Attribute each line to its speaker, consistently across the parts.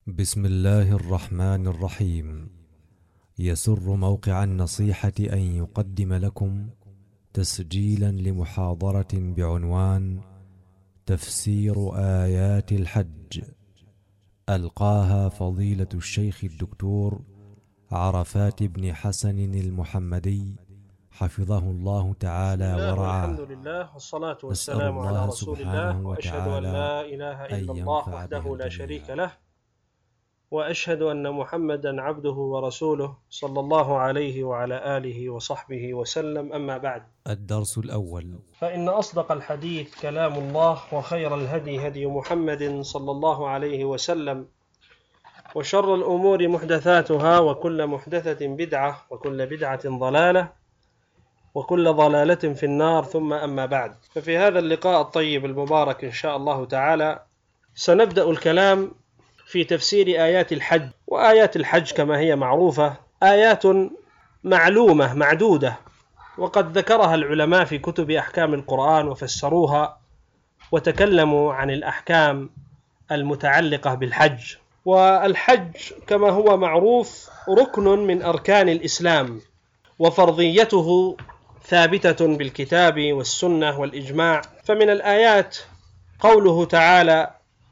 Speaker 1: بسم الله الرحمن الرحيم. يسر موقع النصيحة أن يقدم لكم تسجيلا لمحاضرة بعنوان تفسير آيات الحج، ألقاها فضيلة الشيخ الدكتور عرفات بن حسن المحمدي حفظه الله تعالى ورعاه.
Speaker 2: الحمد لله والصلاة والسلام على رسول الله، وأشهد أن لا إله إلا الله وحده لا شريك له، وأشهد أن محمدا عبده ورسوله صلى الله عليه وعلى آله وصحبه وسلم. أما بعد،
Speaker 1: الدرس الأول:
Speaker 2: فإن أصدق الحديث كلام الله، وخير الهدي هدي محمد صلى الله عليه وسلم، وشر الأمور محدثاتها، وكل محدثة بدعة، وكل بدعة ضلالة، وكل ضلالة في النار. ثم أما بعد، ففي هذا اللقاء الطيب المبارك إن شاء الله تعالى سنبدأ الكلام في تفسير آيات الحج. وآيات الحج كما هي معروفة آيات معلومة معدودة، وقد ذكرها العلماء في كتب أحكام القرآن وفسروها وتكلموا عن الأحكام المتعلقة بالحج. والحج كما هو معروف ركن من أركان الإسلام، وفرضيته ثابتة بالكتاب والسنة والإجماع. فمن الآيات قوله تعالى: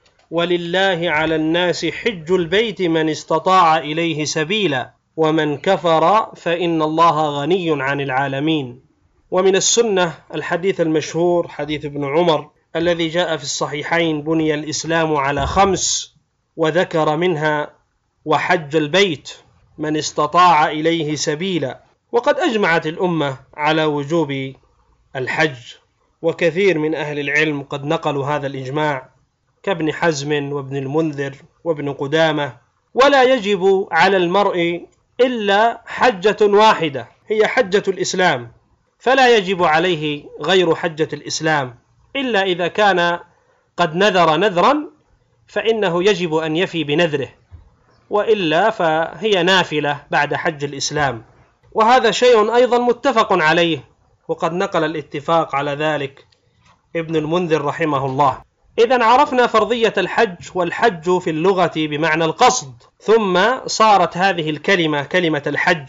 Speaker 2: ولله على الناس حج البيت من استطاع إليه سبيلا ومن كفر فإن الله غني عن العالمين. ومن السنة الحديث المشهور حديث ابن عمر الذي جاء في الصحيحين: بني الإسلام على 5، وذكر منها وحج البيت من استطاع إليه سبيلا. وقد أجمعت الأمة على وجوب الحج، وكثير من أهل العلم قد نقلوا هذا الإجماع كابن حزم وابن المنذر وابن قدامة. ولا يجب على المرء إلا حجة واحدة هي حجة الإسلام، فلا يجب عليه غير حجة الإسلام، إلا إذا كان قد نذر نذرا فإنه يجب أن يفي بنذره، وإلا فهي نافلة بعد حج الإسلام. وهذا شيء أيضا متفق عليه، وقد نقل الاتفاق على ذلك ابن المنذر رحمه الله. إذن عرفنا فرضية الحج، والحج في اللغة بمعنى القصد، ثم صارت هذه الكلمة كلمة الحج،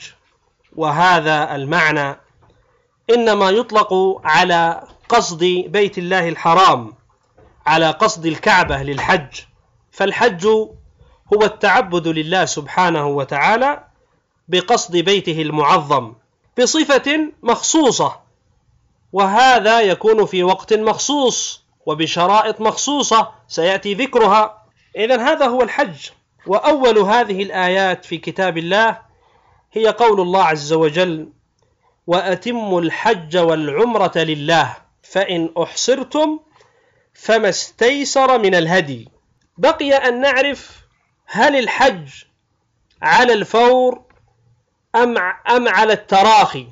Speaker 2: وهذا المعنى إنما يطلق على قصد بيت الله الحرام، على قصد الكعبة للحج. فالحج هو التعبد لله سبحانه وتعالى بقصد بيته المعظم بصفة مخصوصة، وهذا يكون في وقت مخصوص وبشرائط مخصوصة سيأتي ذكرها. إذن هذا هو الحج. وأول هذه الآيات في كتاب الله هي قول الله عز وجل: وأتموا الحج والعمرة لله فإن أحصرتم فما استيسر من الهدي. بقي أن نعرف هل الحج على الفور أم على التراخي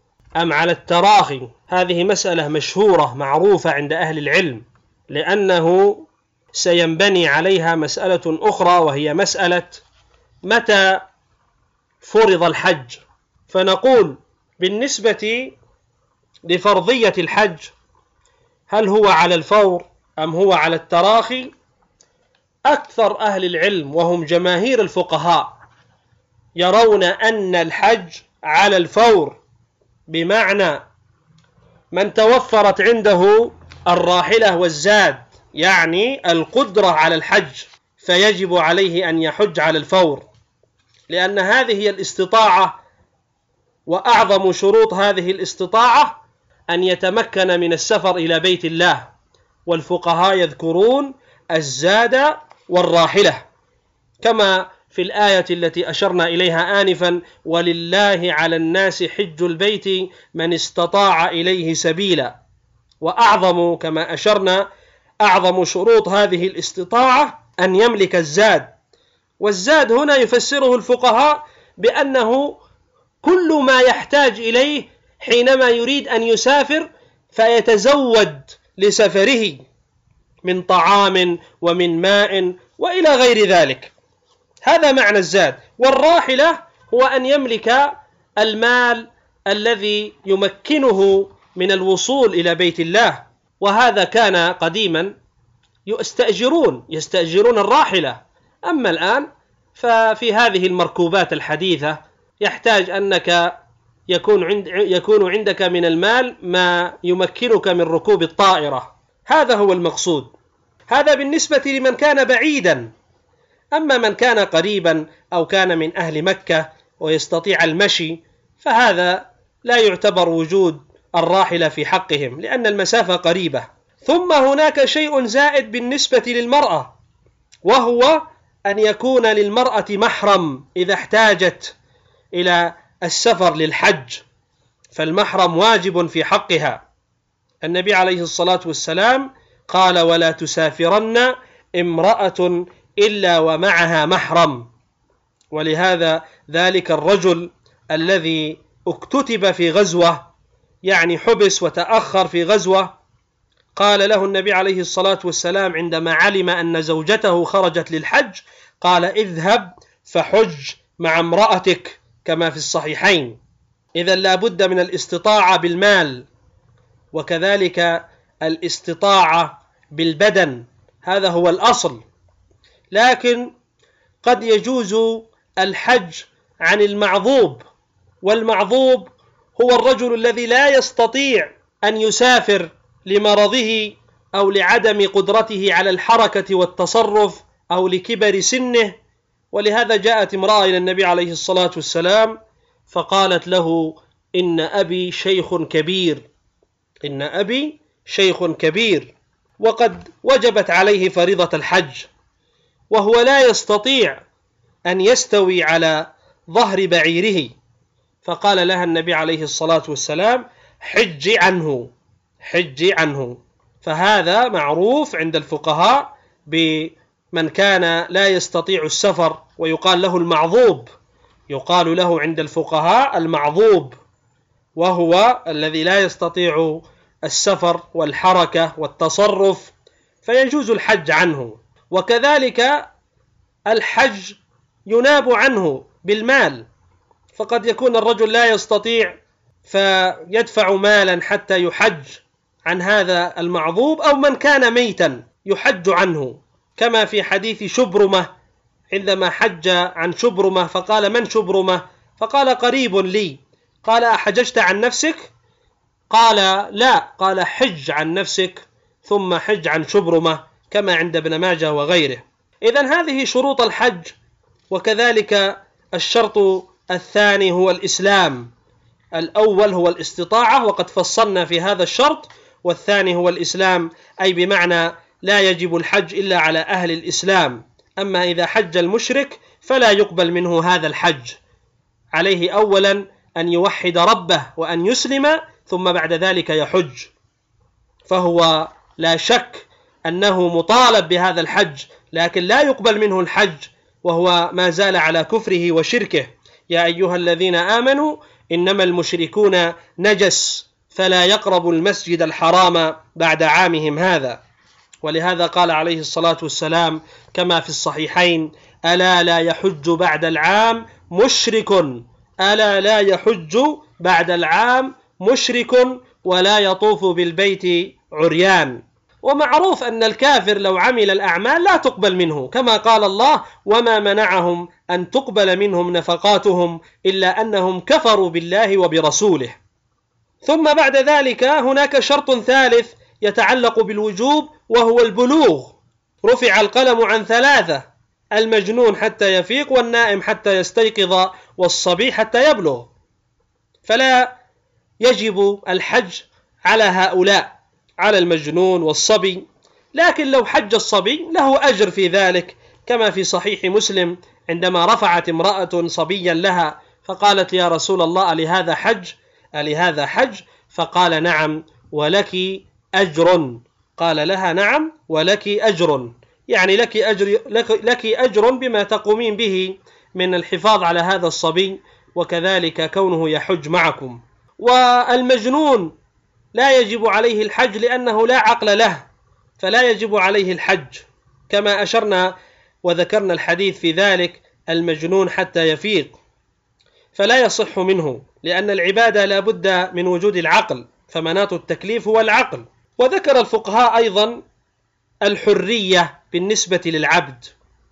Speaker 2: هذه مسألة مشهورة معروفة عند أهل العلم، لأنه سينبني عليها مسألة أخرى، وهي مسألة متى فرض الحج. فنقول بالنسبة لفرضية الحج هل هو على الفور أم هو على التراخي؟ أكثر أهل العلم وهم جماهير الفقهاء يرون أن الحج على الفور، بمعنى من توفرت عنده الراحلة والزاد، يعني القدرة على الحج، فيجب عليه أن يحج على الفور، لأن هذه هي الاستطاعة، وأعظم شروط هذه الاستطاعة أن يتمكن من السفر إلى بيت الله. والفقهاء يذكرون الزاد والراحلة، كما في الآية التي أشرنا إليها آنفا: ولله على الناس حج البيت من استطاع إليه سبيلا. وأعظم كما أشرنا أعظم شروط هذه الاستطاعة أن يملك الزاد. والزاد هنا يفسره الفقهاء بأنه كل ما يحتاج إليه حينما يريد أن يسافر فيتزود لسفره من طعام ومن ماء وإلى غير ذلك. هذا معنى الزاد. والراحلة هو أن يملك المال الذي يمكنه من الوصول إلى بيت الله. وهذا كان قديما يستأجرون الراحلة أما الآن ففي هذه المركوبات الحديثة يحتاج أنك يكون عندك من المال ما يمكنك من ركوب الطائرة، هذا هو المقصود. هذا بالنسبة لمن كان بعيدا. أما من كان قريبا أو كان من أهل مكة ويستطيع المشي فهذا لا يعتبر وجود الراحلة في حقهم لأن المسافة قريبة. ثم هناك شيء زائد بالنسبة للمرأة، وهو أن يكون للمرأة محرم إذا احتاجت إلى السفر للحج، فالمحرم واجب في حقها. النبي عليه الصلاة والسلام قال: ولا تسافرن امرأة إلا ومعها محرم. ولهذا ذلك الرجل الذي اكتتب في غزوة، يعني حبس وتأخر في غزوة، قال له النبي عليه الصلاة والسلام عندما علم أن زوجته خرجت للحج قال: اذهب فحج مع امرأتك، كما في الصحيحين. إذن لا بد من الاستطاعة بالمال، وكذلك الاستطاعة بالبدن، هذا هو الأصل. لكن قد يجوز الحج عن المعذوب، والمعذوب هو الرجل الذي لا يستطيع أن يسافر لمرضه أو لعدم قدرته على الحركة والتصرف أو لكبر سنه. ولهذا جاءت امرأة إلى النبي عليه الصلاة والسلام فقالت له: إن أبي شيخ كبير، إن أبي شيخ كبير، وقد وجبت عليه فريضة الحج، وهو لا يستطيع أن يستوي على ظهر بعيره. فقال لها النبي عليه الصلاة والسلام: حج عنه، حج عنه. فهذا معروف عند الفقهاء بمن كان لا يستطيع السفر، ويقال له المعذوب، يقال له عند الفقهاء المعذوب، وهو الذي لا يستطيع السفر والحركة والتصرف، فيجوز الحج عنه. وكذلك الحج يناب عنه بالمال، فقد يكون الرجل لا يستطيع فيدفع مالا حتى يحج عن هذا المعذوب، أو من كان ميتا يحج عنه، كما في حديث شبرمة عندما حج عن شبرمة فقال: من شبرمة؟ فقال: قريب لي. قال: أحججت عن نفسك؟ قال: لا. قال: حج عن نفسك ثم حج عن شبرمة، كما عند ابن ماجه وغيره. إذن هذه شروط الحج. وكذلك الشرط الثاني هو الإسلام. الأول هو الاستطاعة، وقد فصلنا في هذا الشرط، والثاني هو الإسلام، أي بمعنى لا يجب الحج إلا على أهل الإسلام. أما إذا حج المشرك فلا يقبل منه هذا الحج، عليه أولا أن يوحد ربه وأن يسلم، ثم بعد ذلك يحج، فهو لا شك أنه مطالب بهذا الحج، لكن لا يقبل منه الحج وهو ما زال على كفره وشركه. يا أيها الذين آمنوا إنما المشركون نجس فلا يقربوا المسجد الحرام بعد عامهم هذا. ولهذا قال عليه الصلاة والسلام كما في الصحيحين: ألا لا يحج بعد العام مشرك، ألا لا يحج بعد العام مشرك ولا يطوف بالبيت عريان. ومعروف أن الكافر لو عمل الأعمال لا تقبل منه، كما قال الله: وما منعهم أن تقبل منهم نفقاتهم إلا أنهم كفروا بالله وبرسوله. ثم بعد ذلك هناك شرط ثالث يتعلق بالوجوب، وهو البلوغ. رفع القلم عن ثلاثة: المجنون حتى يفيق، والنائم حتى يستيقظ، والصبي حتى يبلغ. فلا يجب الحج على هؤلاء، على المجنون والصبي. لكن لو حج الصبي له أجر في ذلك، كما في صحيح مسلم عندما رفعت امرأة صبيا لها فقالت: يا رسول الله ألهذا حج؟ ألهذا حج؟ فقال: نعم ولك أجر. قال لها: نعم ولك أجر، يعني لك أجر بما تقومين به من الحفاظ على هذا الصبي، وكذلك كونه يحج معكم. والمجنون لا يجب عليه الحج لأنه لا عقل له، فلا يجب عليه الحج، كما أشرنا وذكرنا الحديث في ذلك: المجنون حتى يفيق، فلا يصح منه، لأن العبادة لا بد من وجود العقل، فمناط التكليف هو العقل. وذكر الفقهاء أيضا الحرية بالنسبة للعبد،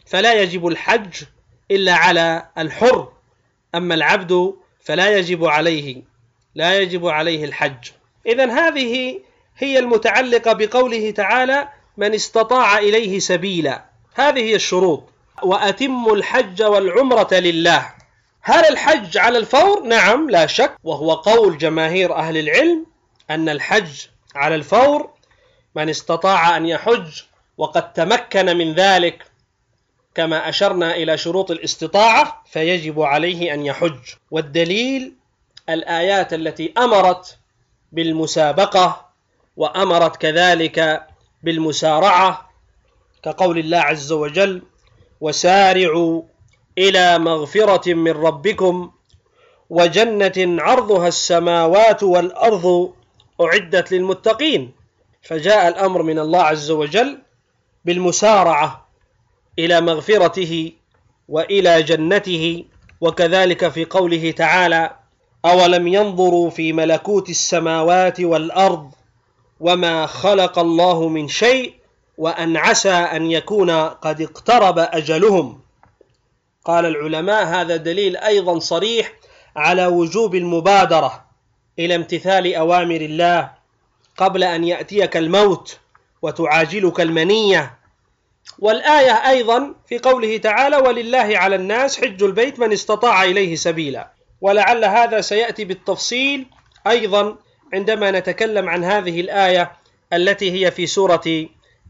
Speaker 2: فلا يجب الحج إلا على الحر، أما العبد فلا يجب عليه الحج. إذن هذه هي المتعلقة بقوله تعالى: من استطاع إليه سبيلا. هذه هي الشروط: وأتموا الحج والعمرة لله. هل الحج على الفور؟ نعم، لا شك، وهو قول جماهير أهل العلم أن الحج على الفور. من استطاع أن يحج وقد تمكن من ذلك كما أشرنا إلى شروط الاستطاعة فيجب عليه أن يحج. والدليل الآيات التي أمرت بالمسابقة وأمرت كذلك بالمسارعة، كقول الله عز وجل: وسارعوا إلى مغفرة من ربكم وجنة عرضها السماوات والأرض أعدت للمتقين. فجاء الأمر من الله عز وجل بالمسارعة إلى مغفرته وإلى جنته. وكذلك في قوله تعالى: أولم ينظروا في ملكوت السماوات والأرض وما خلق الله من شيء وأن عسى أن يكون قد اقترب أجلهم. قال العلماء: هذا دليل أيضا صريح على وجوب المبادرة إلى امتثال أوامر الله قبل أن يأتيك الموت وتعاجلك المنية. والآية أيضا في قوله تعالى: ولله على الناس حج البيت من استطاع إليه سبيلا. ولعل هذا سيأتي بالتفصيل أيضا عندما نتكلم عن هذه الآية التي هي في سورة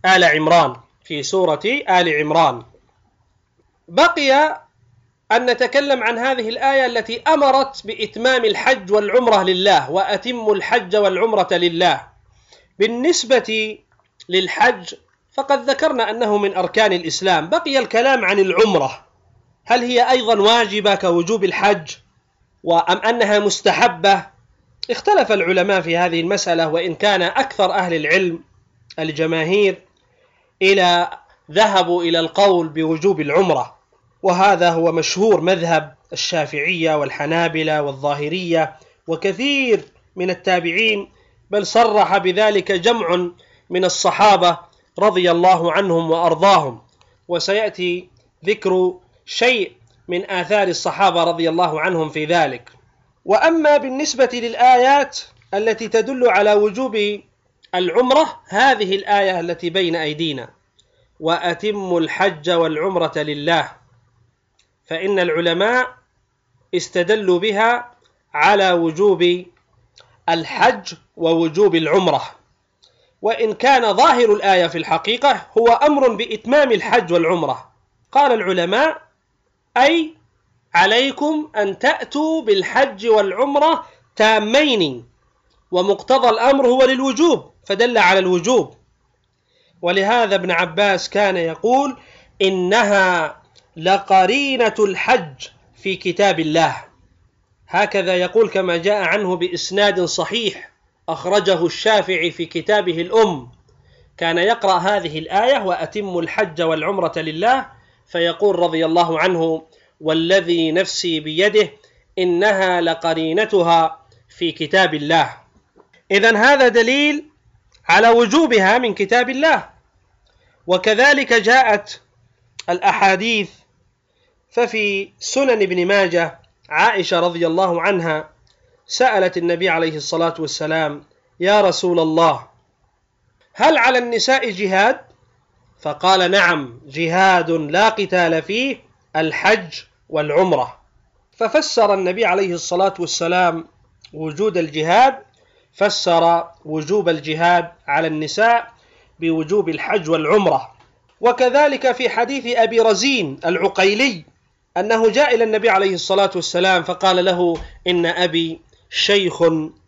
Speaker 2: آل عمران. بقي أن نتكلم عن هذه الآية التي أمرت بإتمام الحج والعمرة لله: وأتموا الحج والعمرة لله. بالنسبة للحج فقد ذكرنا أنه من أركان الإسلام. بقي الكلام عن العمرة، هل هي أيضا واجبة كوجوب الحج أم أنها مستحبة؟ اختلف العلماء في هذه المسألة، وإن كان أكثر أهل العلم الجماهير ذهبوا إلى القول بوجوب العمرة، وهذا هو مشهور مذهب الشافعية والحنابلة والظاهرية وكثير من التابعين، بل صرح بذلك جمع من الصحابة رضي الله عنهم وأرضاهم. وسيأتي ذكر شيء من آثار الصحابة رضي الله عنهم في ذلك. وأما بالنسبة للآيات التي تدل على وجوب العمرة، هذه الآية التي بين أيدينا: وأتموا الحج والعمرة لله، فإن العلماء استدلوا بها على وجوب الحج ووجوب العمرة، وإن كان ظاهر الآية في الحقيقة هو أمر بإتمام الحج والعمرة. قال العلماء: أي عليكم أن تأتوا بالحج والعمرة تامين، ومقتضى الأمر هو للوجوب فدل على الوجوب. ولهذا ابن عباس كان يقول: إنها لقرينة الحج في كتاب الله. هكذا يقول كما جاء عنه بإسناد صحيح أخرجه الشافعي في كتابه الأم. كان يقرأ هذه الآية: وأتموا الحج والعمرة لله، فيقول رضي الله عنه: والذي نفسي بيده إنها لقرينتها في كتاب الله. إذن هذا دليل على وجوبها من كتاب الله. وكذلك جاءت الأحاديث، ففي سنن ابن ماجه عائشة رضي الله عنها سألت النبي عليه الصلاة والسلام: يا رسول الله، هل على النساء جهاد؟ فقال: نعم، جهاد لا قتال فيه، الحج والعمرة. ففسر النبي عليه الصلاة والسلام وجود الجهاد، فسر وجوب الجهاد على النساء بوجوب الحج والعمرة. وكذلك في حديث أبي رزين العقيلي أنه جاء إلى النبي عليه الصلاة والسلام فقال له: إن أبي شيخ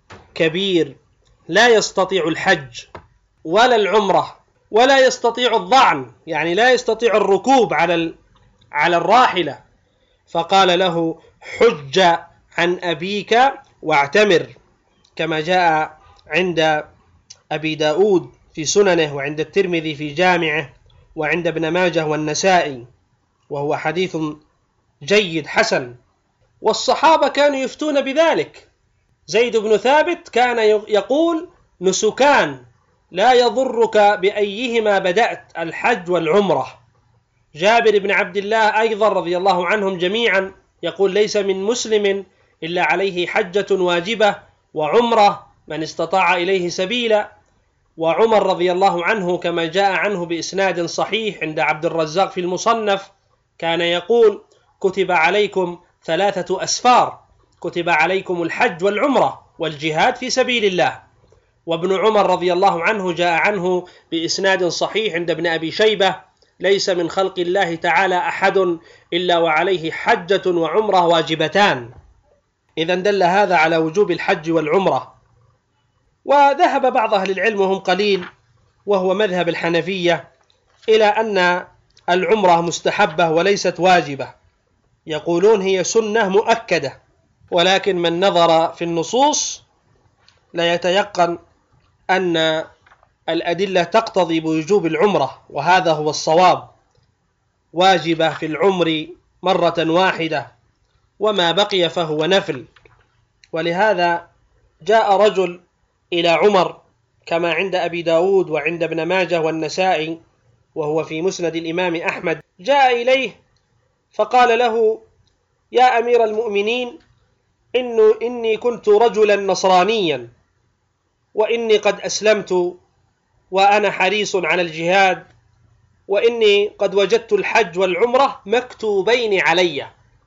Speaker 2: كبير لا يستطيع الحج ولا العمرة ولا يستطيع الضعن، يعني لا يستطيع الركوب على الراحلة. فقال له: حج عن أبيك واعتمر، كما جاء عند أبي داود في سننه، وعند الترمذي في جامعه، وعند ابن ماجه والنسائي، وهو حديث جيد حسن. والصحابة كانوا يفتون بذلك. زيد بن ثابت كان يقول: نسكان لا يضرك بأيهما بدأت، الحج والعمرة. جابر بن عبد الله أيضا رضي الله عنهم جميعا يقول: ليس من مسلم إلا عليه حجة واجبة وعمرة من استطاع إليه سبيلا. وعمر رضي الله عنه كما جاء عنه بإسناد صحيح عند عبد الرزاق في المصنف كان يقول: كتب عليكم 3 أسفار، كتب عليكم الحج والعمرة والجهاد في سبيل الله. وابن عمر رضي الله عنه جاء عنه بإسناد صحيح عند ابن أبي شيبة: ليس من خلق الله تعالى أحد إلا وعليه حجة وعمرة واجبتان. إذن دل هذا على وجوب الحج والعمرة. وذهب بعض أهل العلم وهم قليل وهو مذهب الحنفية إلى أن العمرة مستحبة وليست واجبة، يقولون هي سنة مؤكدة، ولكن من نظر في النصوص لا يتيقن أن الأدلة تقتضي بوجوب العمرة، وهذا هو الصواب، واجبة في العمر مرة واحدة، وما بقي فهو نفل. ولهذا جاء رجل إلى عمر كما عند أبي داود وعند ابن ماجه والنسائي وهو في مسند الإمام أحمد، جاء إليه فقال له: يا أمير المؤمنين، إني كنت رجلا نصرانيا وإني قد أسلمت وأنا حريص على الجهاد، وإني قد وجدت الحج والعمرة مكتوبين علي.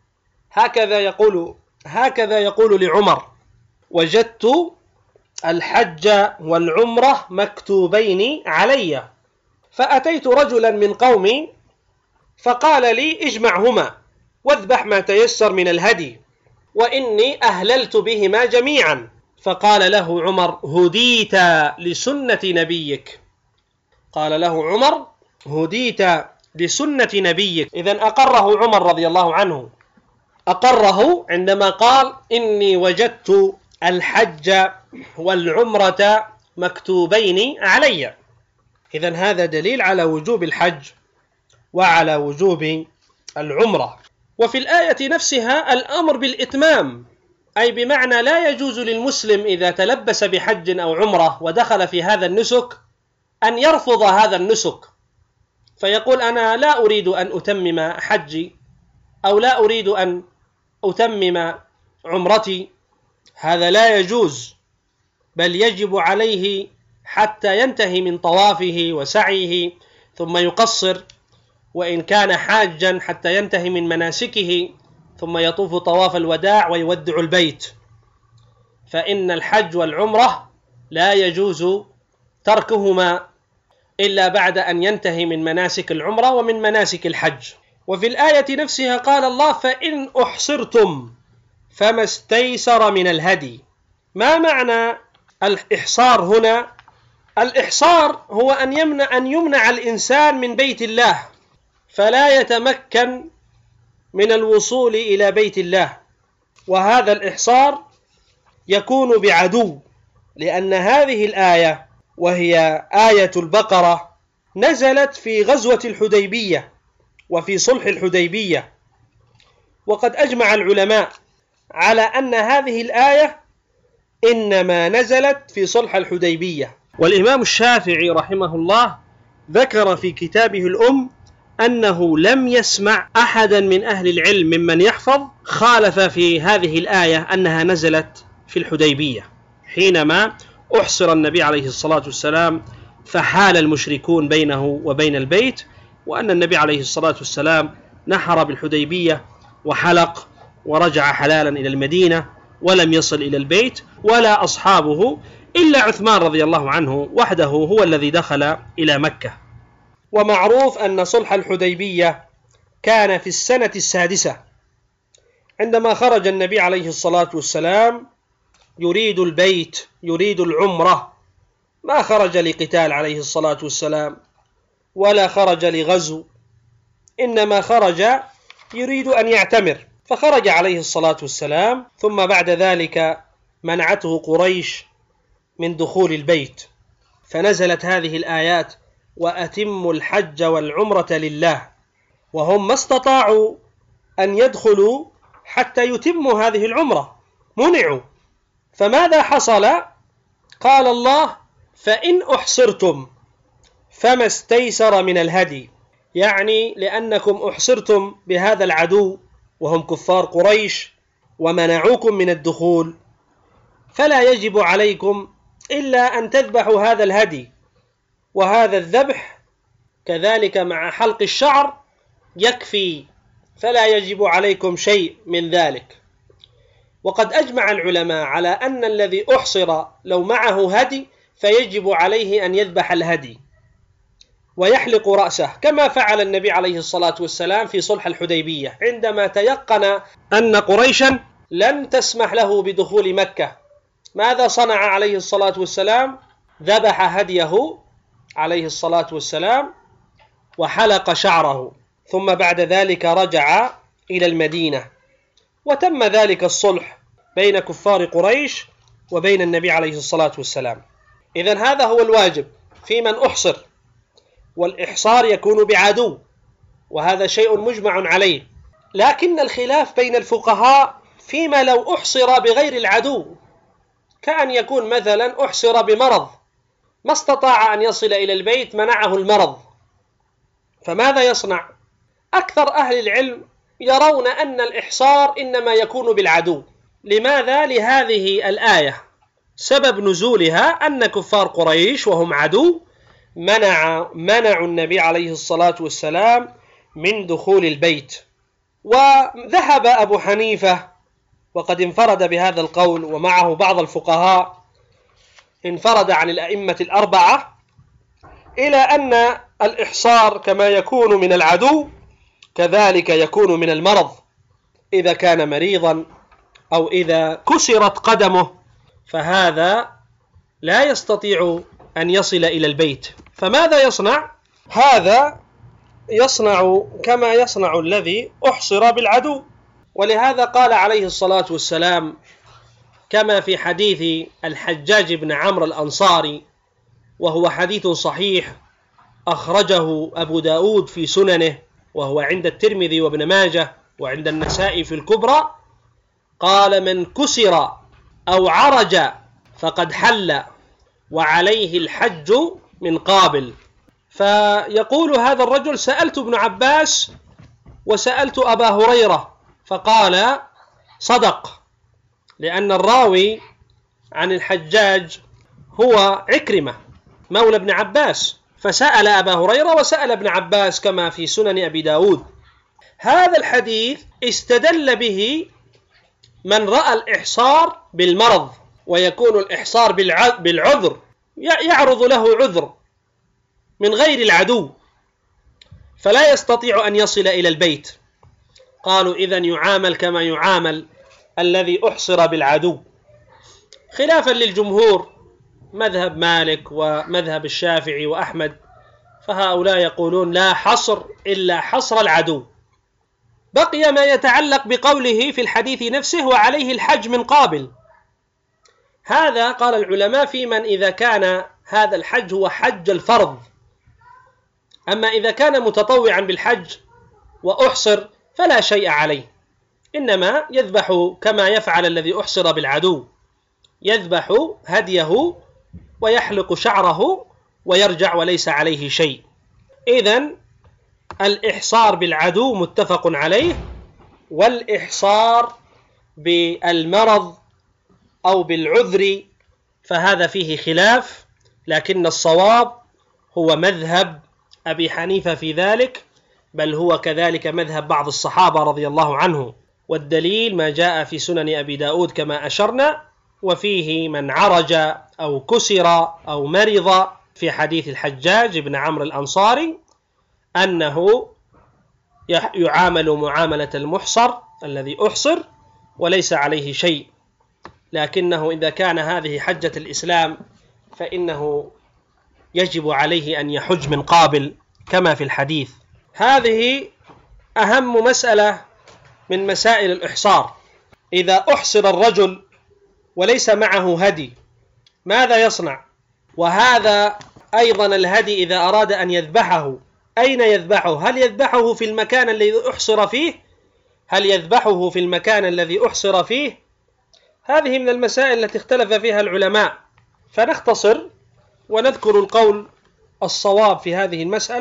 Speaker 2: هكذا يقول لعمر: وجدت الحج والعمرة مكتوبين علي، فأتيت رجلا من قومي فقال لي: اجمعهما واذبح ما تيسر من الهدي، وإني أهللت بهما جميعا. فقال له عمر: هديت لسنة نبيك. قال له عمر: هديت لسنة نبيك. إذن أقره عمر رضي الله عنه، أقره عندما قال: إني وجدت الحج والعمرة مكتوبين علي. إذن هذا دليل على وجوب الحج وعلى وجوب العمرة. وفي الآية نفسها الأمر بالإتمام، أي بمعنى لا يجوز للمسلم إذا تلبس بحج أو عمرة ودخل في هذا النسك أن يرفض هذا النسك، فيقول: أنا لا أريد أن أتمم حجي أو لا أريد أن أتمم عمرتي. هذا لا يجوز، بل يجب عليه حتى ينتهي من طوافه وسعيه ثم يقصر، وإن كان حاجا حتى ينتهي من مناسكه ثم يطوف طواف الوداع ويودع البيت. فإن الحج والعمرة لا يجوز تركهما إلا بعد أن ينتهي من مناسك العمرة ومن مناسك الحج. وفي الآية نفسها قال الله: فإن أحصرتم فما استيسر من الهدي. ما معنى الإحصار هنا؟ الإحصار هو أن يمنع الإنسان من بيت الله فلا يتمكن من الوصول إلى بيت الله، وهذا الإحصار يكون بعدو، لأن هذه الآية وهي آية البقرة نزلت في غزوة الحديبية وفي صلح الحديبية، وقد أجمع العلماء على أن هذه الآية إنما نزلت في صلح الحديبية. والإمام الشافعي رحمه الله ذكر في كتابه الأم أنه لم يسمع أحدا من أهل العلم ممن يحفظ خالف في هذه الآية أنها نزلت في الحديبية حينما أحصر النبي عليه الصلاة والسلام فحال المشركون بينه وبين البيت، وأن النبي عليه الصلاة والسلام نحر بالحديبية وحلق ورجع حلالا إلى المدينة ولم يصل إلى البيت ولا أصحابه إلا عثمان رضي الله عنه وحده هو الذي دخل إلى مكة. ومعروف أن صلح الحديبية كان في السنة السادسة عندما خرج النبي عليه الصلاة والسلام يريد البيت، يريد العمرة، ما خرج لقتال عليه الصلاة والسلام ولا خرج لغزو، إنما خرج يريد أن يعتمر، فخرج عليه الصلاة والسلام، ثم بعد ذلك منعته قريش من دخول البيت، فنزلت هذه الآيات: وأتموا الحج والعمرة لله، وهم ما استطاعوا أن يدخلوا حتى يتموا هذه العمرة، منعوا. فماذا حصل؟ قال الله: فإن أحصرتم فما استيسر من الهدي، يعني لأنكم أحصرتم بهذا العدو وهم كفار قريش ومنعوكم من الدخول، فلا يجب عليكم إلا أن تذبحوا هذا الهدي، وهذا الذبح كذلك مع حلق الشعر يكفي، فلا يجب عليكم شيء من ذلك. وقد أجمع العلماء على أن الذي أحصر لو معه هدي فيجب عليه أن يذبح الهدي ويحلق رأسه، كما فعل النبي عليه الصلاة والسلام في صلح الحديبية عندما تيقن أن قريشا لن تسمح له بدخول مكة. ماذا صنع عليه الصلاة والسلام؟ ذبح هديه عليه الصلاة والسلام وحلق شعره، ثم بعد ذلك رجع إلى المدينة، وتم ذلك الصلح بين كفار قريش وبين النبي عليه الصلاة والسلام. إذن هذا هو الواجب في من أحصر، والإحصار يكون بعدو، وهذا شيء مجمع عليه. لكن الخلاف بين الفقهاء فيما لو أحصر بغير العدو، كأن يكون مثلا أحصر بمرض ما استطاع أن يصل إلى البيت، منعه المرض، فماذا يصنع؟ أكثر أهل العلم يرون أن الإحصار إنما يكون بالعدو. لماذا؟ لهذه الآية، سبب نزولها أن كفار قريش وهم عدو منعوا النبي عليه الصلاة والسلام من دخول البيت. وذهب أبو حنيفة، وقد انفرد بهذا القول، ومعه بعض الفقهاء انفرد عن الأئمة الأربعة، إلى أن الإحصار كما يكون من العدو كذلك يكون من المرض، إذا كان مريضا أو إذا كسرت قدمه فهذا لا يستطيع أن يصل إلى البيت. فماذا يصنع؟ هذا يصنع كما يصنع الذي أحصر بالعدو. ولهذا قال عليه الصلاة والسلام كما في حديث الحجاج بن عمرو الأنصاري، وهو حديث صحيح أخرجه أبو داود في سننه، وهو عند الترمذي وابن ماجه وعند النسائي في الكبرى، قال: من كسر أو عرج فقد حل وعليه الحج من قابل. فيقول هذا الرجل: سألت ابن عباس وسألت أبا هريرة، فقال: صدق، لأن الراوي عن الحجاج هو عكرمة مولى ابن عباس، فسأل أبا هريرة وسأل ابن عباس كما في سنن أبي داود. هذا الحديث استدل به من رأى الإحصار بالمرض، ويكون الإحصار بالعذر، يعرض له عذر من غير العدو فلا يستطيع أن يصل إلى البيت. قالوا: إذن يعامل كما يعامل الذي أحصر بالعدو، خلافا للجمهور مذهب مالك ومذهب الشافعي وأحمد، فهؤلاء يقولون لا حصر إلا حصر العدو. بقي ما يتعلق بقوله في الحديث نفسه: وعليه الحج من قابل. هذا قال العلماء في من إذا كان هذا الحج هو حج الفرض، أما إذا كان متطوعا بالحج وأحصر فلا شيء عليه، إنما يذبح كما يفعل الذي أحصر بالعدو، يذبح هديه ويحلق شعره ويرجع وليس عليه شيء. إذن الإحصار بالعدو متفق عليه، والإحصار بالمرض أو بالعذر فهذا فيه خلاف، لكن الصواب هو مذهب أبي حنيفة في ذلك، بل هو كذلك مذهب بعض الصحابة رضي الله عنه. والدليل ما جاء في سنن أبي داود كما أشرنا، وفيه من عرج أو كسر أو مرض في حديث الحجاج بن عمرو الأنصاري أنه يعامل معاملة المحصر الذي أحصر وليس عليه شيء، لكنه إذا كان هذه حجة الإسلام فإنه يجب عليه أن يحج من قابل كما في الحديث. هذه أهم مسألة من مسائل الإحصار. إذا أحصر الرجل وليس معه هدي ماذا يصنع؟ وهذا أيضا الهدي إذا أراد أن يذبحه أين يذبحه؟ هل يذبحه في المكان الذي أحصر فيه؟ هل يذبحه في المكان الذي أحصر فيه؟ هذه من المسائل التي اختلف فيها العلماء، فنختصر ونذكر القول الصواب في هذه المسألة،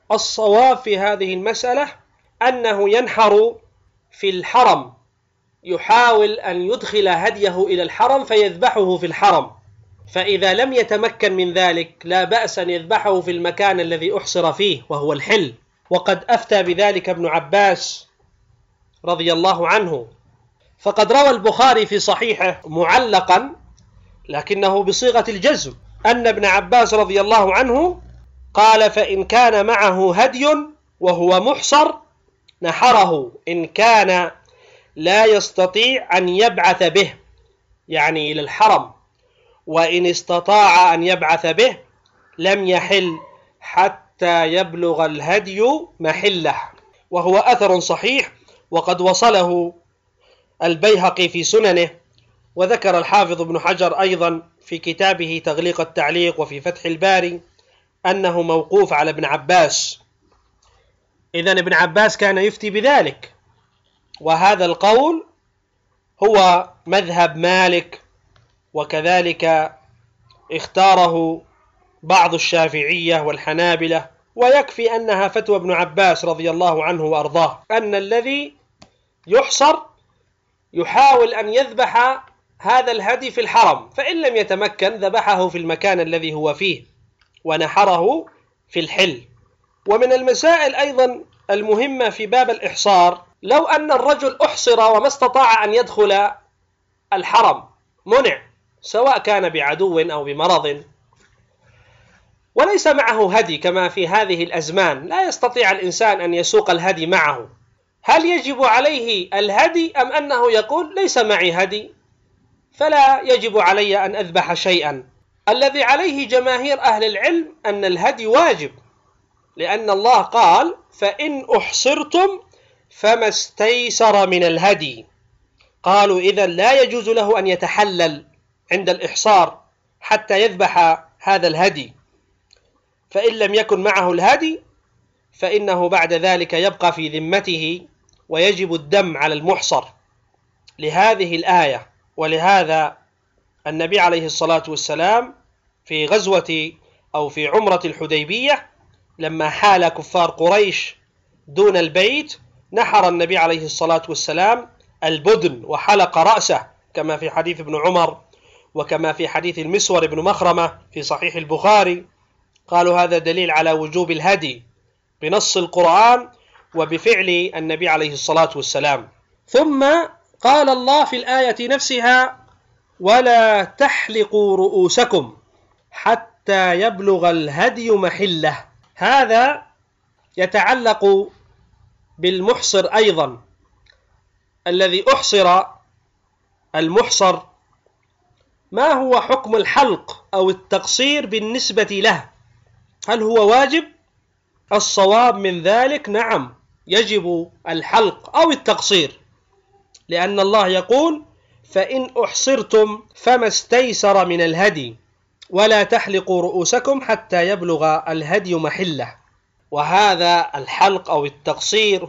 Speaker 2: الصواب في هذه المسألة أنه ينحر في الحرم، يحاول أن يدخل هديه إلى الحرم فيذبحه في الحرم، فإذا لم يتمكن من ذلك لا بأس أن يذبحه في المكان الذي أحصر فيه وهو الحل. وقد أفتى بذلك ابن عباس رضي الله عنه، فقد روى البخاري في صحيحه معلقا لكنه بصيغة الجزم أن ابن عباس رضي الله عنه قال: فإن كان معه هدي وهو محصر نحره إن كان لا يستطيع أن يبعث به، يعني إلى الحرم، وإن استطاع أن يبعث به لم يحل حتى يبلغ الهدي محله. وهو أثر صحيح، وقد وصله البيهقي في سننه، وذكر الحافظ ابن حجر أيضا في كتابه تغليق التعليق وفي فتح الباري أنه موقوف على ابن عباس. إذن ابن عباس كان يفتي بذلك، وهذا القول هو مذهب مالك، وكذلك اختاره بعض الشافعية والحنابلة، ويكفي أنها فتوى ابن عباس رضي الله عنه وأرضاه، أن الذي يحصر يحاول أن يذبح هذا الهدي في الحرم، فإن لم يتمكن ذبحه في المكان الذي هو فيه ونحره في الحل. ومن المسائل أيضا المهمة في باب الإحصار، لو أن الرجل أحصر وما استطاع أن يدخل الحرم، منع سواء كان بعدو أو بمرض، وليس معه هدي كما في هذه الأزمان، لا يستطيع الإنسان أن يسوق الهدي معه، هل يجب عليه الهدي أم أنه يقول ليس معي هدي فلا يجب علي أن أذبح شيئا؟ الذي عليه جماهير أهل العلم أن الهدي واجب، لأن الله قال: فإن أحصرتم فما استيسر من الهدي. قالوا إذن لا يجوز له أن يتحلل عند الإحصار حتى يذبح هذا الهدي، فإن لم يكن معه الهدي فإنه بعد ذلك يبقى في ذمته ويجب الدم على المحصر لهذه الآية. ولهذا النبي عليه الصلاة والسلام في غزوة أو في عمرة الحديبية لما حال كفار قريش دون البيت، نحر النبي عليه الصلاة والسلام البدن وحلق رأسه، كما في حديث ابن عمر وكما في حديث المسور بن مخرمة في صحيح البخاري. قالوا هذا دليل على وجوب الهدي بنص القرآن وبفعل النبي عليه الصلاة والسلام. ثم قال الله في الآية نفسها: ولا تحلقوا رؤوسكم حتى يبلغ الهدي محله. هذا يتعلق بالمحصر أيضا، الذي أحصر المحصر ما هو حكم الحلق أو التقصير بالنسبة له؟ هل هو واجب؟ الصواب من ذلك نعم، يجب الحلق أو التقصير، لأن الله يقول: فإن أحصرتم فما استيسر من الهدي ولا تحلقوا رؤوسكم حتى يبلغ الهدي محله. وهذا الحلق أو التقصير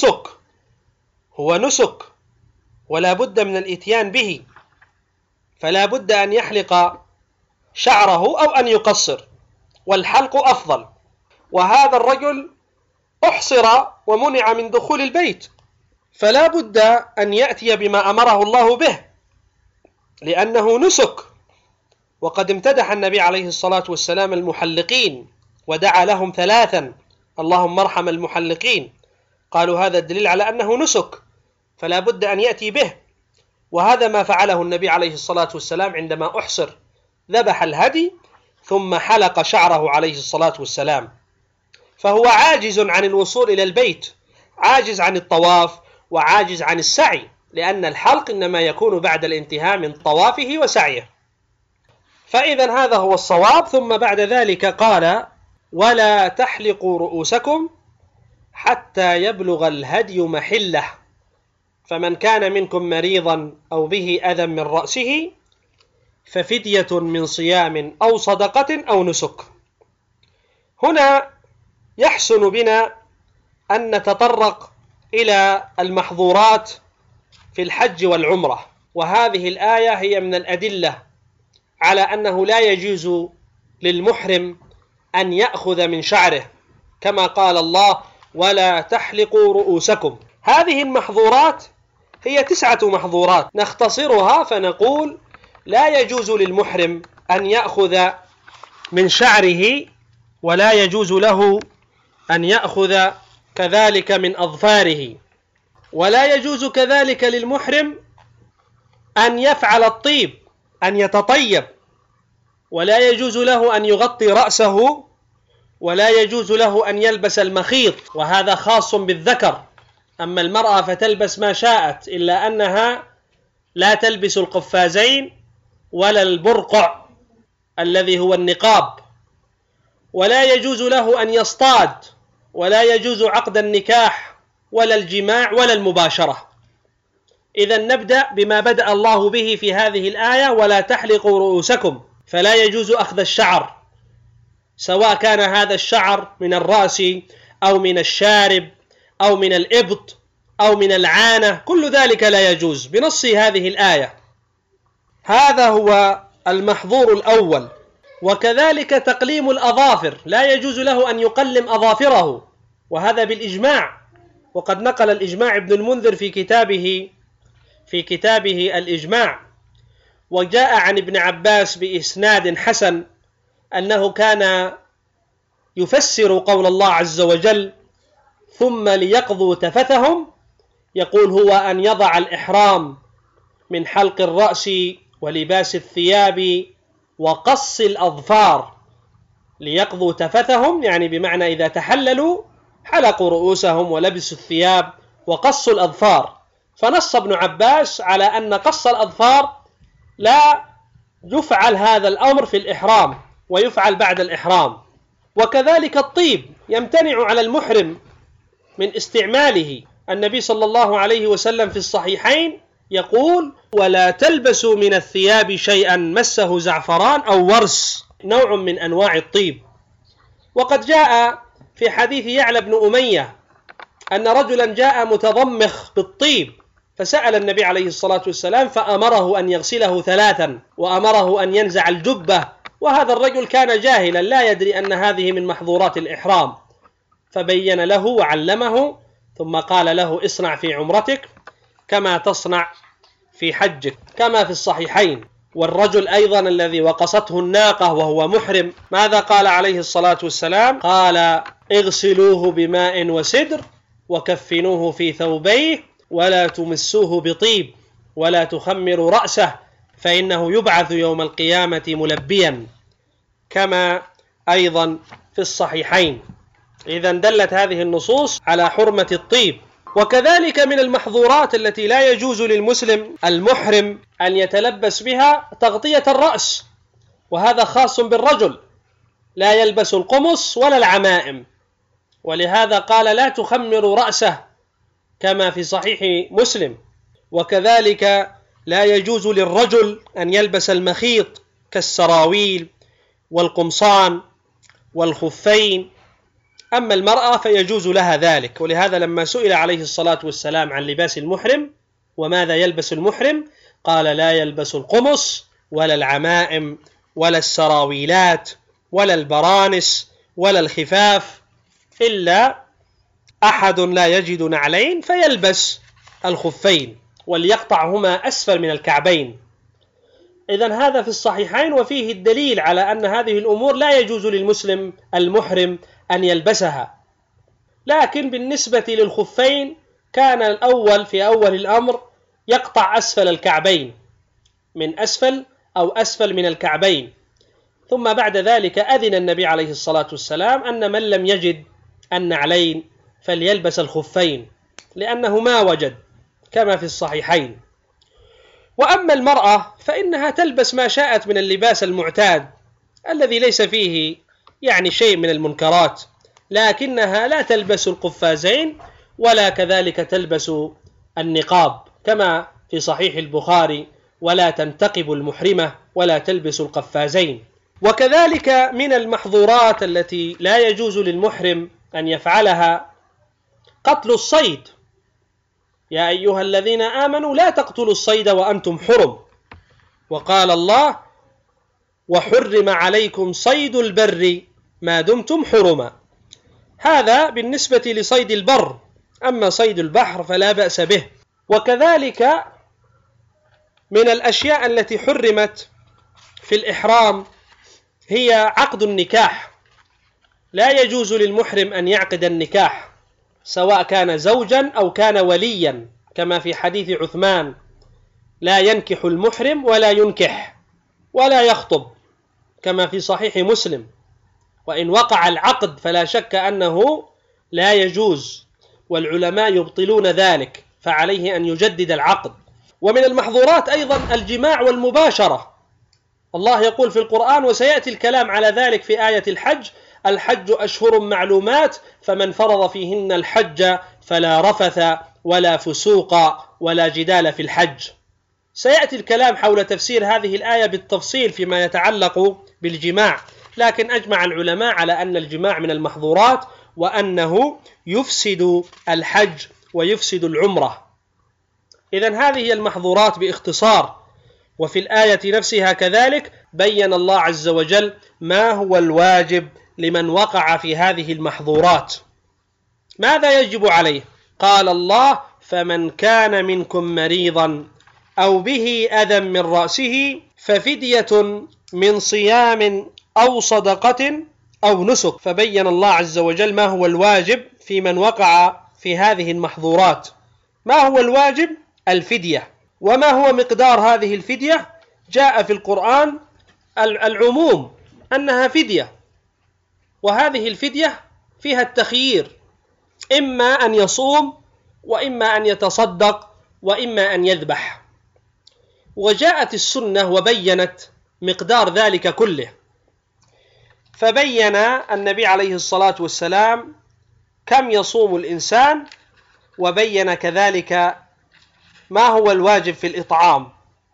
Speaker 2: هو نسك ولا بد من الإتيان به، فلا بد أن يحلق شعره أو أن يقصر، والحلق أفضل. وهذا الرجل أحصر ومنع من دخول البيت، فلا بد أن يأتي بما أمره الله به لأنه نسك. وقد امتدح النبي عليه الصلاة والسلام المحلقين ودعا لهم ثلاثا: اللهم ارحم المحلقين. قالوا هذا الدليل على أنه نسك، فلا بد أن يأتي به. وهذا ما فعله النبي عليه الصلاة والسلام عندما أحصر، ذبح الهدي ثم حلق شعره عليه الصلاة والسلام، فهو عاجز عن الوصول إلى البيت، عاجز عن الطواف وعاجز عن السعي، لأن الحلق إنما يكون بعد الانتهاء من طوافه وسعيه. فإذا هذا هو الصواب. ثم بعد ذلك قال: ولا تحلقوا رؤوسكم حتى يبلغ الهدي محله، فمن كان منكم مريضا أو به أذى من رأسه ففدية من صيام أو صدقة أو نسك. هنا يحسن بنا أن نتطرق إلى المحظورات في الحج والعمرة، وهذه الآية هي من الأدلة على أنه لا يجوز للمحرم أن يأخذ من شعره كما قال الله: ولا تحلقوا رؤوسكم. هذه المحظورات هي 9 محظورات، نختصرها فنقول: لا يجوز للمحرم أن يأخذ من شعره، ولا يجوز له أن يأخذ كذلك من أظفاره، ولا يجوز كذلك للمحرم أن يفعل الطيب، أن يتطيب، ولا يجوز له أن يغطي رأسه، ولا يجوز له أن يلبس المخيط، وهذا خاص بالذكر. أما المرأة فتلبس ما شاءت، إلا أنها لا تلبس القفازين ولا البرقع الذي هو النقاب، ولا يجوز له أن يصطاد، ولا يجوز عقد النكاح ولا الجماع ولا المباشرة. إذن نبدأ بما بدأ الله به في هذه الآية: ولا تحلقوا رؤوسكم. فلا يجوز أخذ الشعر، سواء كان هذا الشعر من الرأس أو من الشارب أو من الإبط أو من العانة، كل ذلك لا يجوز بنص هذه الآية. هذا هو المحظور الأول. وكذلك تقليم الأظافر، لا يجوز له أن يقلم أظافره، وهذا بالإجماع، وقد نقل الإجماع ابن المنذر في كتابه الإجماع. وجاء عن ابن عباس بإسناد حسن أنه كان يفسر قول الله عز وجل: ثم ليقضوا تفثهم، يقول هو أن يضع الإحرام من حلق الرأس ولباس الثياب وقص الأظفار. ليقضوا تفثهم يعني بمعنى إذا تحللوا حلقوا رؤوسهم ولبسوا الثياب وقصوا الأظفار. فنص ابن عباس على أن قص الأظفار لا يفعل هذا الأمر في الإحرام، ويفعل بعد الإحرام. وكذلك الطيب يمتنع على المحرم من استعماله. النبي صلى الله عليه وسلم في الصحيحين يقول: ولا تلبسوا من الثياب شيئا مسه زعفران أو ورس، نوع من أنواع الطيب. وقد جاء في حديث يعلى بن أمية أن رجلا جاء متضمخ بالطيب، فسأل النبي عليه الصلاة والسلام فأمره أن يغسله 3، وأمره أن ينزع الجبة، وهذا الرجل كان جاهلا لا يدري أن هذه من محظورات الإحرام، فبين له وعلمه، ثم قال له: اصنع في عمرتك كما تصنع في حجك، كما في الصحيحين. والرجل أيضا الذي وقصته الناقة وهو محرم، ماذا قال عليه الصلاة والسلام؟ قال: اغسلوه بماء وسدر وكفنوه في ثوبيه ولا تمسوه بطيب ولا تخمروا رأسه فإنه يبعث يوم القيامة ملبيا، كما أيضا في الصحيحين. إذن دلت هذه النصوص على حرمة الطيب. وكذلك من المحظورات التي لا يجوز للمسلم المحرم أن يتلبس بها تغطية الرأس، وهذا خاص بالرجل، لا يلبس القمص ولا العمائم، ولهذا قال: لا تخمروا رأسه، كما في صحيح مسلم. وكذلك لا يجوز للرجل أن يلبس المخيط كالسراويل والقمصان والخفين. أما المرأة فيجوز لها ذلك. ولهذا لما سئل عليه الصلاة والسلام عن لباس المحرم وماذا يلبس المحرم، قال: لا يلبس القمص ولا العمائم ولا السراويلات ولا البرانس ولا الخفاف، إلا أحد لا يجد نعلين فيلبس الخفين وليقطعهما أسفل من الكعبين. إذن هذا في الصحيحين، وفيه الدليل على أن هذه الأمور لا يجوز للمسلم المحرم أن يلبسها. لكن بالنسبة للخفين كان الأول في أول الأمر يقطع أسفل الكعبين، من أسفل أو أسفل من الكعبين، ثم بعد ذلك أذن النبي عليه الصلاة والسلام أن من لم يجد النعلين فليلبس الخفين، لأنه ما وجد، كما في الصحيحين. وأما المرأة فإنها تلبس ما شاءت من اللباس المعتاد الذي ليس فيه يعني شيء من المنكرات، لكنها لا تلبس القفازين ولا كذلك تلبس النقاب، كما في صحيح البخاري: ولا تنتقب المحرمة ولا تلبس القفازين. وكذلك من المحظورات التي لا يجوز للمحرم أن يفعلها قتل الصيد. يا أيها الذين آمنوا لا تقتلوا الصيد وأنتم حرم. وقال الله: وحرم عليكم صيد البر ما دمتم حرما. هذا بالنسبة لصيد البر، أما صيد البحر فلا بأس به. وكذلك من الأشياء التي حرمت في الإحرام هي عقد النكاح. لا يجوز للمحرم أن يعقد النكاح، سواء كان زوجا أو كان وليا، كما في حديث عثمان: لا ينكح المحرم ولا ينكح ولا يخطب، كما في صحيح مسلم. وإن وقع العقد فلا شك أنه لا يجوز، والعلماء يبطلون ذلك، فعليه أن يجدد العقد. ومن المحظورات أيضا الجماع والمباشرة. الله يقول في القرآن، وسيأتي الكلام على ذلك في آية الحج: الحج أشهر معلومات فمن فرض فيهن الحج فلا رفث ولا فسوق ولا جدال في الحج. سيأتي الكلام حول تفسير هذه الآية بالتفصيل فيما يتعلق بالجماع، لكن أجمع العلماء على أن الجماع من المحظورات، وأنه يفسد الحج ويفسد العمرة. إذن هذه هي المحظورات باختصار. وفي الآية نفسها كذلك بين الله عز وجل ما هو الواجب لمن وقع في هذه المحظورات. ماذا يجب عليه؟ قال الله: فمن كان منكم مريضا أو به أذى من رأسه ففدية من صيام أو صدقة أو نسك. فبين الله عز وجل ما هو الواجب في من وقع في هذه المحظورات. ما هو الواجب؟ الفدية. وما هو مقدار هذه الفدية؟ جاء في القرآن العموم أنها فدية، وهذه الفدية فيها التخيير: إما أن يصوم، وإما أن يتصدق، وإما أن يذبح. وجاءت السنة وبينت مقدار ذلك كله، فبين النبي عليه الصلاة والسلام كم يصوم الإنسان، وبين كذلك ما هو الواجب في الإطعام.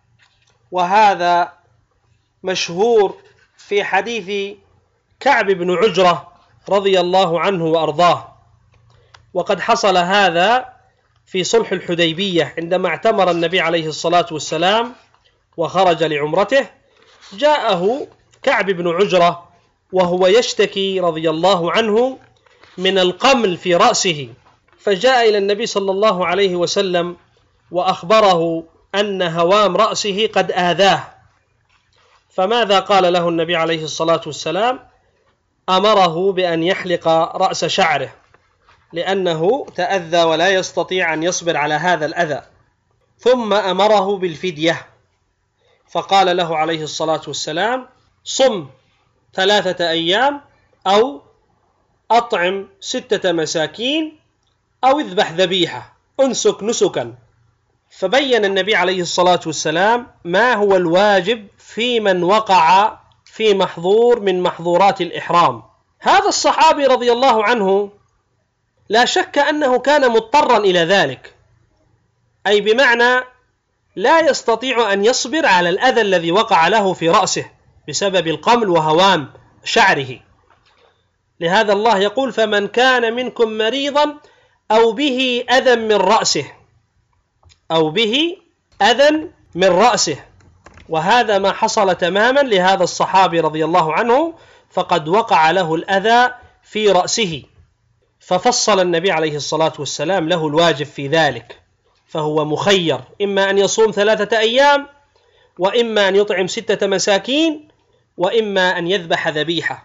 Speaker 2: وهذا مشهور في حديث كعب بن عجرة رضي الله عنه وأرضاه. وقد حصل هذا في صلح الحديبية عندما اعتمر النبي عليه الصلاة والسلام وخرج لعمرته. جاءه كعب بن عجرة وهو يشتكي رضي الله عنه من القمل في رأسه، فجاء إلى النبي صلى الله عليه وسلم وأخبره أن هوام رأسه قد آذاه. فماذا قال له النبي عليه الصلاة والسلام؟ أمره بأن يحلق رأس شعره، لأنه تأذى ولا يستطيع أن يصبر على هذا الأذى. ثم أمره بالفدية، فقال له عليه الصلاة والسلام: صم 3 أيام، أو أطعم 6 مساكين، أو اذبح ذبيحة، أنسك نسكا. فبين النبي عليه الصلاة والسلام ما هو الواجب في من وقع في محظور من محظورات الإحرام. هذا الصحابي رضي الله عنه لا شك أنه كان مضطرا إلى ذلك، أي بمعنى لا يستطيع أن يصبر على الأذى الذي وقع له في رأسه بسبب القمل وهوام شعره. لهذا الله يقول: فمن كان منكم مريضا أو به أذى من رأسه، أو به أذى من رأسه. وهذا ما حصل تماما لهذا الصحابي رضي الله عنه، فقد وقع له الأذى في رأسه، ففصل النبي عليه الصلاة والسلام له الواجب في ذلك. فهو مخير: إما أن يصوم 3 أيام، وإما أن يطعم 6 مساكين، وإما أن يذبح ذبيحة.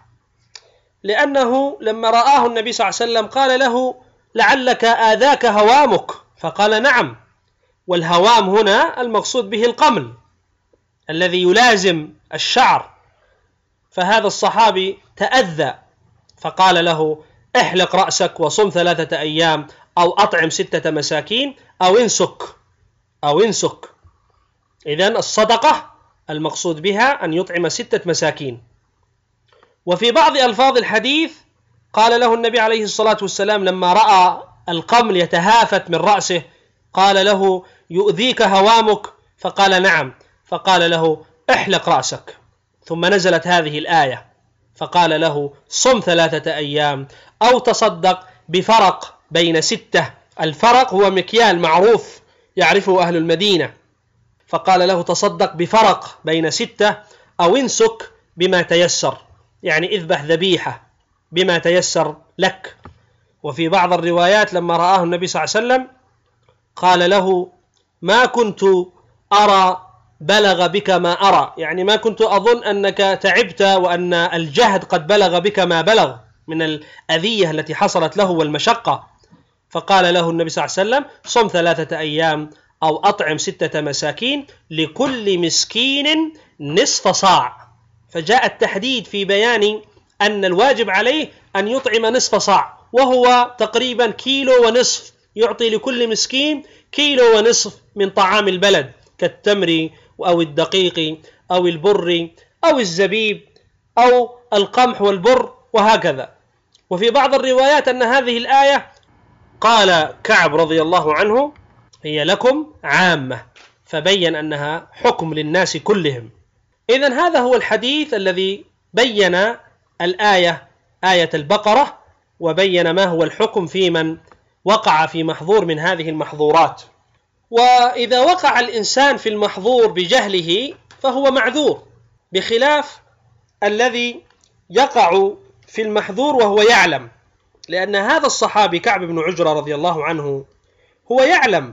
Speaker 2: لأنه لما رآه النبي صلى الله عليه وسلم قال له: لعلك آذاك هوامك، فقال: نعم. والهوام هنا المقصود به القمل الذي يلازم الشعر. فهذا الصحابي تأذى، فقال له: احلق رأسك وصم 3 أيام، أو أطعم 6 مساكين، أو انسك. إذن الصدقة المقصود بها أن يطعم 6 مساكين. وفي بعض ألفاظ الحديث قال له النبي عليه الصلاة والسلام لما رأى القمل يتهافت من رأسه، قال له: يؤذيك هوامك؟ فقال: نعم. فقال له: احلق رأسك. ثم نزلت هذه الآية، فقال له: صم 3 أيام، أو تصدق بفرق بين 6. الفرق هو مكيال معروف يعرفه أهل المدينة، فقال له: تصدق بفرق بين 6، أو انسك بما تيسر، يعني اذبح ذبيحة بما تيسر لك. وفي بعض الروايات لما رآه النبي صلى الله عليه وسلم قال له: ما كنت أرى بلغ بك ما أرى، يعني ما كنت أظن أنك تعبت وأن الجهد قد بلغ بك ما بلغ من الأذية التي حصلت له والمشقة. فقال له النبي صلى الله عليه وسلم: صم 3 أيام أو أطعم 6 مساكين لكل مسكين نصف صاع. فجاء التحديد في بيان أن الواجب عليه أن يطعم نصف صاع، وهو تقريبا 1.5 كيلو، يعطي لكل مسكين 1.5 كيلو من طعام البلد كالتمر أو الدقيق أو البر أو الزبيب أو القمح والبر وهكذا. وفي بعض الروايات أن هذه الآية قال كعب رضي الله عنه: هي لكم عامة، فبين أنها حكم للناس كلهم. إذن هذا هو الحديث الذي بين الآية، آية البقرة، وبين ما هو الحكم في من وقع في محظور من هذه المحظورات. وإذا وقع الإنسان في المحظور بجهله فهو معذور، بخلاف الذي يقع في المحظور وهو يعلم، لأن هذا الصحابي كعب بن عجرة رضي الله عنه هو يعلم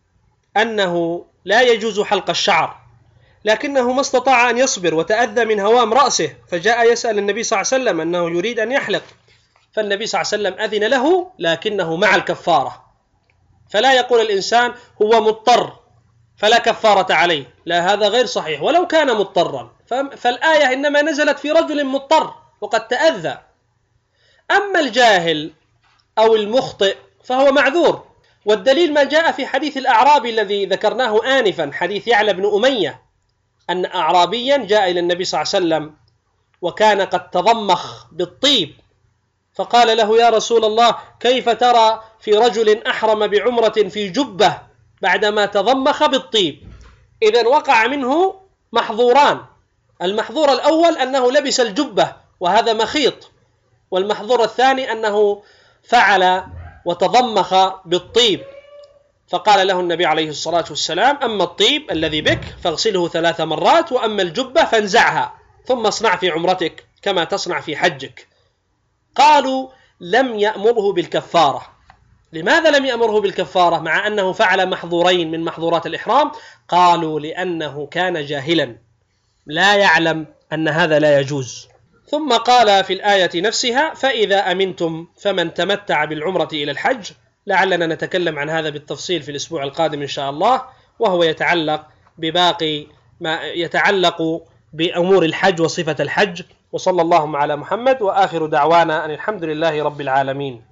Speaker 2: أنه لا يجوز حلق الشعر، لكنه ما استطاع أن يصبر وتأذى من هوام رأسه، فجاء يسأل النبي صلى الله عليه وسلم أنه يريد أن يحلق، فالنبي صلى الله عليه وسلم أذن له، لكنه مع الكفارة. فلا يقول الإنسان هو مضطر فلا كفارة عليه، لا، هذا غير صحيح ولو كان مضطرا، فالآية إنما نزلت في رجل مضطر وقد تأذى. أما الجاهل أو المخطئ فهو معذور، والدليل ما جاء في حديث الأعرابي الذي ذكرناه آنفا، حديث يعلى بن أمية، أن أعرابيا جاء إلى النبي صلى الله عليه وسلم وكان قد تضمخ بالطيب، فقال له: يا رسول الله، كيف ترى في رجل أحرم بعمرة في جبة بعدما تضمخ بالطيب؟ إذن وقع منه محظوران: المحظور الأول أنه لبس الجبة وهذا مخيط، والمحظور الثاني أنه فعل وتضمخ بالطيب. فقال له النبي عليه الصلاة والسلام: أما الطيب الذي بك فاغسله 3 مرات، وأما الجبة فانزعها ثم اصنع في عمرتك كما تصنع في حجك. قالوا: لم يأمره بالكفارة. لماذا لم يأمره بالكفارة مع أنه فعل محظورين من محظورات الإحرام؟ قالوا: لأنه كان جاهلا لا يعلم أن هذا لا يجوز. ثم قال في الآية نفسها: فإذا أمنتم فمن تمتع بالعمرة إلى الحج. لعلنا نتكلم عن هذا بالتفصيل في الأسبوع القادم إن شاء الله، وهو يتعلق بباقي ما يتعلق بأمور الحج وصفة الحج. وصلى اللهم على محمد، وآخر دعوانا أن الحمد لله رب العالمين.